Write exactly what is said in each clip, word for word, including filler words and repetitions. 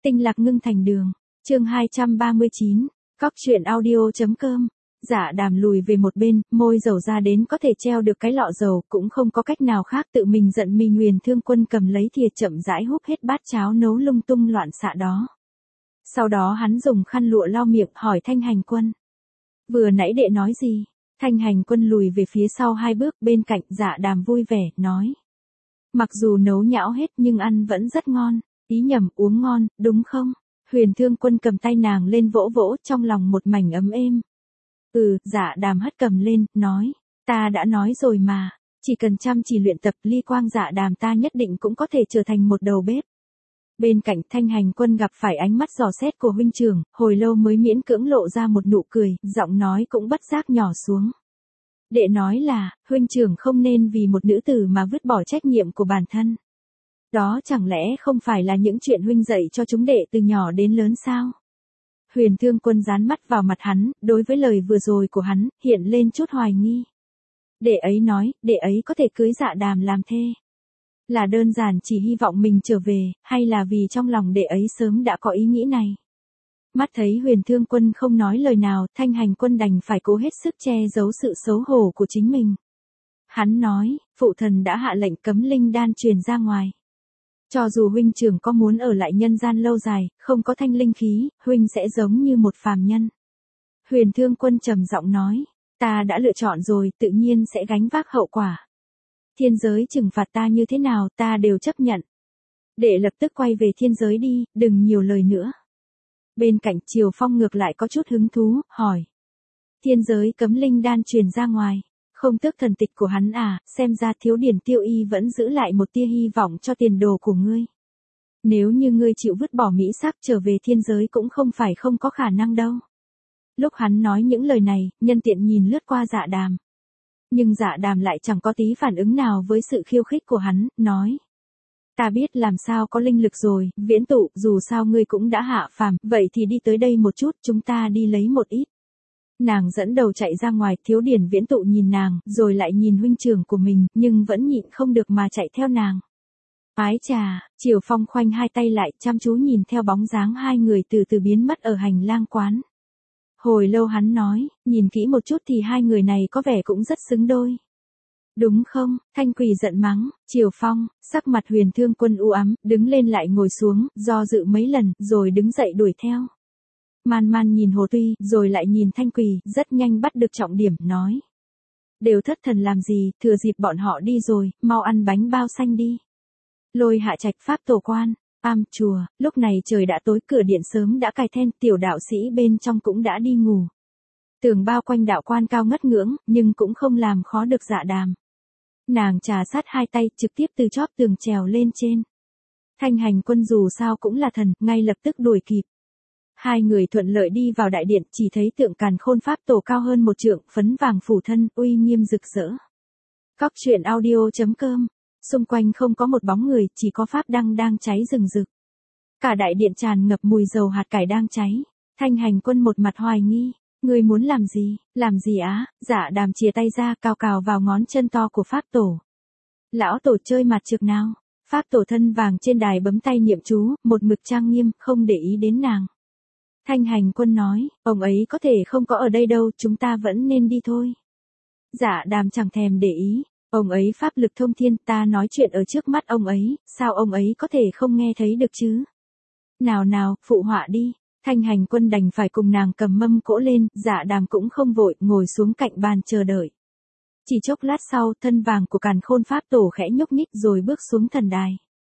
Tinh lạc ngưng thành đường. Chương hai trăm ba mươi chín. Cóc truyện audio.com. Dạ Đàm lùi về một bên, môi dầu ra đến có thể treo được cái lọ dầu, cũng không có cách nào khác, tự mình giận mình. Huyền Thương Quân cầm lấy thìa chậm rãi húp hết bát cháo nấu lung tung loạn xạ đó. Sau đó hắn dùng khăn lụa lau miệng, hỏi Thanh Hành Quân. Vừa nãy đệ nói gì? Thanh Hành Quân lùi về phía sau hai bước, bên cạnh Dạ Đàm vui vẻ, nói. Mặc dù nấu nhão hết nhưng ăn vẫn rất ngon, ý nhầm uống ngon, đúng không? Huyền Thương Quân cầm tay nàng lên vỗ vỗ, trong lòng một mảnh ấm êm. Ừ, Dạ Đàm hất cầm lên, nói, ta đã nói rồi mà, chỉ cần chăm chỉ luyện tập, Ly Quang Dạ Đàm ta nhất định cũng có thể trở thành một đầu bếp. Bên cạnh Thanh Hành Quân gặp phải ánh mắt dò xét của huynh trưởng, hồi lâu mới miễn cưỡng lộ ra một nụ cười, giọng nói cũng bất giác nhỏ xuống. Đệ nói là, huynh trưởng không nên vì một nữ tử mà vứt bỏ trách nhiệm của bản thân. Đó chẳng lẽ không phải là những chuyện huynh dạy cho chúng đệ từ nhỏ đến lớn sao? Huyền Thương Quân dán mắt vào mặt hắn, đối với lời vừa rồi của hắn, hiện lên chút hoài nghi. Đệ ấy nói, đệ ấy có thể cưới Dạ Đàm làm thê. Là đơn giản chỉ hy vọng mình trở về, hay là vì trong lòng đệ ấy sớm đã có ý nghĩ này? Mắt thấy Huyền Thương Quân không nói lời nào, Thanh Hành Quân đành phải cố hết sức che giấu sự xấu hổ của chính mình. Hắn nói, phụ thần đã hạ lệnh cấm linh đan truyền ra ngoài. Cho dù huynh trưởng có muốn ở lại nhân gian lâu dài, không có thanh linh khí, huynh sẽ giống như một phàm nhân. Huyền Thương Quân trầm giọng nói, ta đã lựa chọn rồi, tự nhiên sẽ gánh vác hậu quả. Thiên giới trừng phạt ta như thế nào, ta đều chấp nhận. Đệ lập tức quay về thiên giới đi, đừng nhiều lời nữa. Bên cạnh Triều Phong ngược lại có chút hứng thú, hỏi. Thiên giới cấm linh đan truyền ra ngoài, không tước thần tịch của hắn à, xem ra Thiếu Điển Tiêu Y vẫn giữ lại một tia hy vọng cho tiền đồ của ngươi. Nếu như ngươi chịu vứt bỏ mỹ sắc trở về thiên giới cũng không phải không có khả năng đâu. Lúc hắn nói những lời này, nhân tiện nhìn lướt qua Dạ Đàm. Nhưng Dạ Đàm lại chẳng có tí phản ứng nào với sự khiêu khích của hắn, nói. Ta biết làm sao có linh lực rồi, Viễn Tụ, dù sao ngươi cũng đã hạ phàm, vậy thì đi tới đây một chút, chúng ta đi lấy một ít. Nàng dẫn đầu chạy ra ngoài, Thiếu Điển Viễn Tụ nhìn nàng, rồi lại nhìn huynh trưởng của mình, nhưng vẫn nhịn không được mà chạy theo nàng. Ái chà, Triều Phong khoanh hai tay lại, chăm chú nhìn theo bóng dáng hai người từ từ biến mất ở hành lang quán. Hồi lâu hắn nói, nhìn kỹ một chút thì hai người này có vẻ cũng rất xứng đôi. Đúng không? Thanh Quỳ giận mắng, Triều Phong, sắc mặt Huyền Thương Quân u ám, đứng lên lại ngồi xuống, do dự mấy lần, rồi đứng dậy đuổi theo. Man Man nhìn Hồ Tuy, rồi lại nhìn Thanh Quỳ, rất nhanh bắt được trọng điểm, nói. Đều thất thần làm gì, thừa dịp bọn họ đi rồi, mau ăn bánh bao xanh đi. Lôi Hạ Trạch pháp tổ quan, am chùa, lúc này trời đã tối, cửa điện sớm đã cài then, tiểu đạo sĩ bên trong cũng đã đi ngủ. Tường bao quanh đạo quan cao ngất ngưỡng, nhưng cũng không làm khó được Dạ Đàm. Nàng trà sát hai tay, trực tiếp từ chóp tường trèo lên trên. Thanh Hành Quân dù sao cũng là thần, ngay lập tức đuổi kịp. Hai người thuận lợi đi vào đại điện, chỉ thấy tượng Càn Khôn pháp tổ cao hơn một trượng, phấn vàng phủ thân, uy nghiêm rực rỡ. Cóc truyện audio.com. Xung quanh không có một bóng người, chỉ có pháp đăng đang cháy rừng rực. Cả đại điện tràn ngập mùi dầu hạt cải đang cháy. Thanh Hành Quân một mặt hoài nghi. Ngươi muốn làm gì, làm gì á? Dạ Đàm chìa tay ra, cào cào vào ngón chân to của pháp tổ. Lão tổ chơi mặt trược nào? Pháp tổ thân vàng trên đài bấm tay niệm chú, một mực trang nghiêm, không để ý đến nàng. Thanh Hành Quân nói, ông ấy có thể không có ở đây đâu, chúng ta vẫn nên đi thôi. Dạ Đàm chẳng thèm để ý, ông ấy pháp lực thông thiên, ta nói chuyện ở trước mắt ông ấy, sao ông ấy có thể không nghe thấy được chứ? Nào nào, phụ họa đi. Thanh Hành Quân đành phải cùng nàng cầm mâm cỗ lên, Dạ Đàm cũng không vội, ngồi xuống cạnh bàn chờ đợi. Chỉ chốc lát sau, thân vàng của Càn Khôn pháp tổ khẽ nhúc nhích rồi bước xuống thần đài.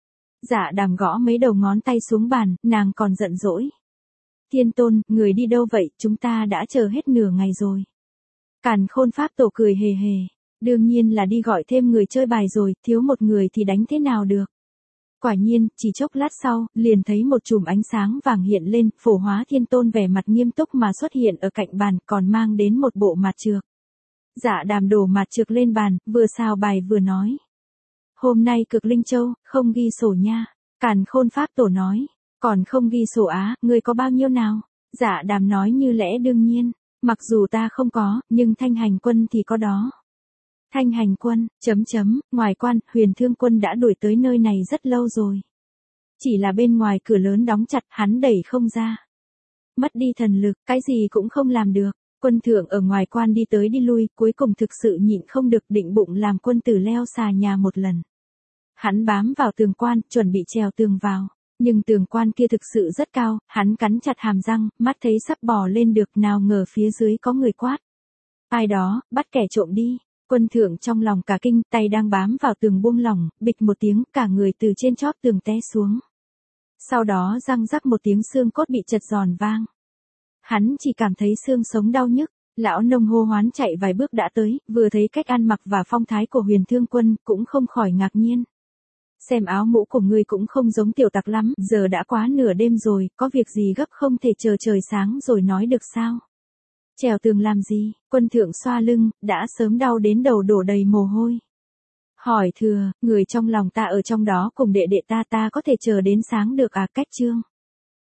Dạ Đàm gõ mấy đầu ngón tay xuống bàn, nàng còn giận dỗi. Thiên Tôn, người đi đâu vậy, chúng ta đã chờ hết nửa ngày rồi. Càn Khôn pháp tổ cười hề hề, đương nhiên là đi gọi thêm người chơi bài rồi, thiếu một người thì đánh thế nào được. Quả nhiên, chỉ chốc lát sau, liền thấy một chùm ánh sáng vàng hiện lên, Phổ Hóa Thiên Tôn vẻ mặt nghiêm túc mà xuất hiện ở cạnh bàn, còn mang đến một bộ mạt trược. Dạ Đàm đổ mạt trược lên bàn, vừa xào bài vừa nói. Hôm nay Cực Linh Châu, không ghi sổ nha. Càn Khôn pháp tổ nói, còn không ghi sổ á, ngươi có bao nhiêu nào? Dạ Đàm nói như lẽ đương nhiên, mặc dù ta không có, nhưng Thanh Hành Quân thì có đó. Thanh Hành Quân, chấm chấm, ngoài quan, Huyền Thương Quân đã đuổi tới nơi này rất lâu rồi. chỉ là bên ngoài cửa lớn đóng chặt, hắn đẩy không ra. Mất đi thần lực, cái gì cũng không làm được. Quân thượng ở ngoài quan đi tới đi lui, cuối cùng thực sự nhịn không được, định bụng làm quân tử leo xà nhà một lần. Hắn bám vào tường quan, chuẩn bị trèo tường vào. Nhưng tường quan kia thực sự rất cao, hắn cắn chặt hàm răng, mắt thấy sắp bò lên được, nào ngờ phía dưới có người quát. Ai đó, bắt kẻ trộm đi. Quân thượng trong lòng cả kinh, tay đang bám vào tường buông lỏng, bịch một tiếng, cả người từ trên chóp tường té xuống. Sau đó răng rắc một tiếng, xương cốt bị chật giòn vang. Hắn chỉ cảm thấy xương sống đau nhức. Lão nông hô hoán chạy vài bước đã tới, vừa thấy cách ăn mặc và phong thái của Huyền Thương Quân, cũng không khỏi ngạc nhiên. Xem áo mũ của ngươi cũng không giống tiểu tặc lắm, giờ đã quá nửa đêm rồi, có việc gì gấp không thể chờ trời sáng rồi nói được sao? Trèo tường làm gì? Quân thượng xoa lưng, đã sớm đau đến đầu đổ đầy mồ hôi. Hỏi thừa, người trong lòng ta ở trong đó cùng đệ đệ ta, ta có thể chờ đến sáng được à? Cách chương